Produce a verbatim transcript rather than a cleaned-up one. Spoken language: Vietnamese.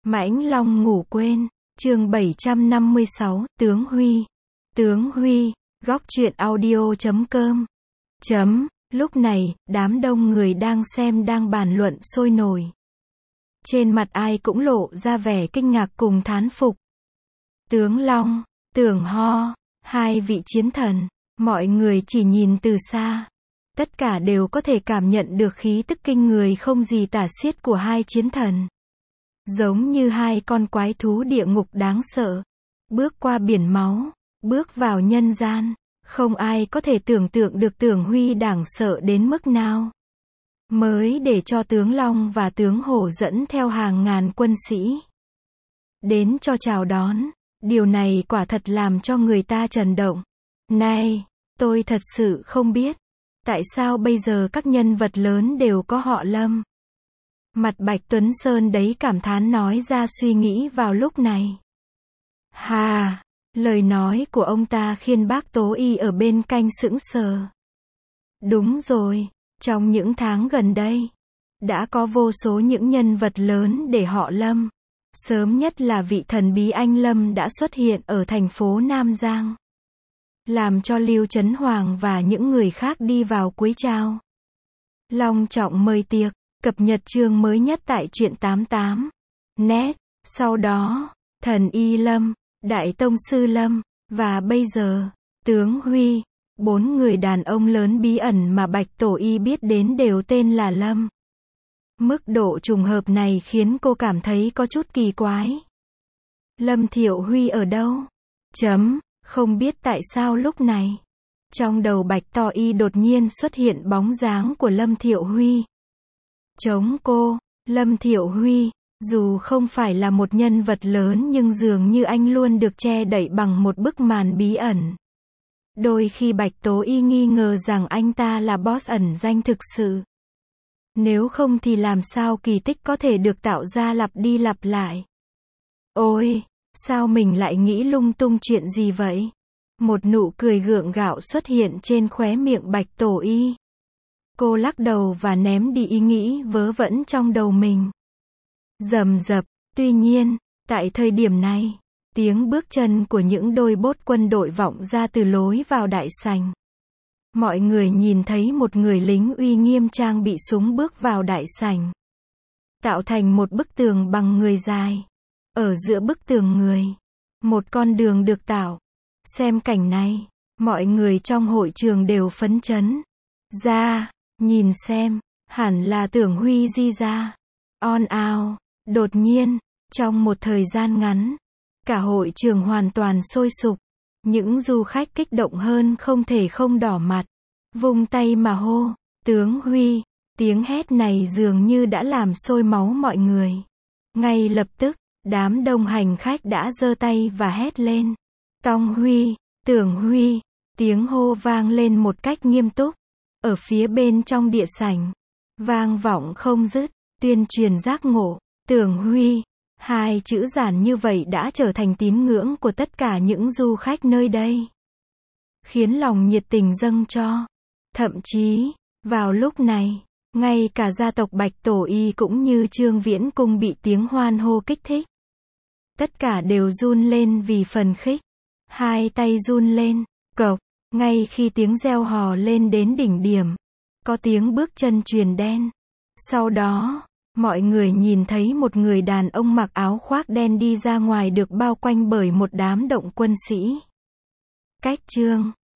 Mãnh Long ngủ quên, chương bảy trăm năm mươi sáu, Tướng Huy. Tướng Huy, góc truyện audio chấm com. Chấm, lúc này, đám đông người đang xem đang bàn luận sôi nổi. Trên mặt ai cũng lộ ra vẻ kinh ngạc cùng thán phục. Tướng Long, Tưởng Ho, hai vị chiến thần, mọi người chỉ nhìn từ xa. Tất cả đều có thể cảm nhận được khí tức kinh người không gì tả xiết của hai chiến thần. Giống như hai con quái thú địa ngục đáng sợ. Bước qua biển máu, bước vào nhân gian. Không ai có thể tưởng tượng được Tưởng Huy đáng sợ đến mức nào. Mới để cho tướng Long và tướng Hổ dẫn theo hàng ngàn quân sĩ đến cho chào đón. Điều này quả thật làm cho người ta chấn động. Này, tôi thật sự không biết. Tại sao bây giờ các nhân vật lớn đều có họ Lâm? Mặt Bạch Tuấn Sơn đấy cảm thán nói ra suy nghĩ vào lúc này. Hà, lời nói của ông ta khiến bác Tố Y ở bên cạnh sững sờ. Đúng rồi, trong những tháng gần đây, đã có vô số những nhân vật lớn để họ Lâm. Sớm nhất là vị thần bí anh Lâm đã xuất hiện ở thành phố Nam Giang. Làm cho Lưu Chấn Hoàng và những người khác đi vào cúi chào. Long trọng mời tiệc, cập nhật chương mới nhất tại truyện tám mươi tám net. Sau đó, thần Y Lâm, Đại Tông Sư Lâm, và bây giờ, Tướng Huy. Bốn người đàn ông lớn bí ẩn mà Bạch Tổ Y biết đến đều tên là Lâm. Mức độ trùng hợp này khiến cô cảm thấy có chút kỳ quái. Lâm Thiệu Huy ở đâu? Chấm, không biết tại sao lúc này. Trong đầu Bạch Tổ Y đột nhiên xuất hiện bóng dáng của Lâm Thiệu Huy. Chống cô, Lâm Thiệu Huy, dù không phải là một nhân vật lớn nhưng dường như anh luôn được che đậy bằng một bức màn bí ẩn. Đôi khi Bạch Tố Y nghi ngờ rằng anh ta là boss ẩn danh thực sự. Nếu không thì làm sao kỳ tích có thể được tạo ra lặp đi lặp lại. Ôi, sao mình lại nghĩ lung tung chuyện gì vậy? Một nụ cười gượng gạo xuất hiện trên khóe miệng Bạch Tổ Y. Cô lắc đầu và ném đi ý nghĩ vớ vẩn trong đầu mình. Rầm rập, tuy nhiên, tại thời điểm này, tiếng bước chân của những đôi bốt quân đội vọng ra từ lối vào đại sảnh. Mọi người nhìn thấy một người lính uy nghiêm trang bị súng bước vào đại sảnh. Tạo thành một bức tường bằng người dài. Ở giữa bức tường người, một con đường được tạo. Xem cảnh này, mọi người trong hội trường đều phấn chấn. Ra, nhìn xem, hẳn là Tưởng Huy di ra. On out, đột nhiên, trong một thời gian ngắn, cả hội trường hoàn toàn sôi sục. Những du khách kích động hơn không thể không đỏ mặt. Vung tay mà hô, Tướng Huy. Tiếng hét này dường như đã làm sôi máu mọi người. Ngay lập tức, đám đông hành khách đã giơ tay và hét lên. Tông Huy, Tưởng Huy. Tiếng hô vang lên một cách nghiêm túc. Ở phía bên trong địa sảnh, vang vọng không dứt, tuyên truyền giác ngộ, Tưởng Huy. Hai chữ giản như vậy đã trở thành tín ngưỡng của tất cả những du khách nơi đây. Khiến lòng nhiệt tình dâng cho. Thậm chí, vào lúc này, ngay cả gia tộc Bạch Tổ Y cũng như Trương Viễn Cung bị tiếng hoan hô kích thích. Tất cả đều run lên vì phần khích. Hai tay run lên, cộc, ngay khi tiếng reo hò lên đến đỉnh điểm. Có tiếng bước chân truyền đen. Sau đó, mọi người nhìn thấy một người đàn ông mặc áo khoác đen đi ra ngoài được bao quanh bởi một đám động quân sĩ. Cách chương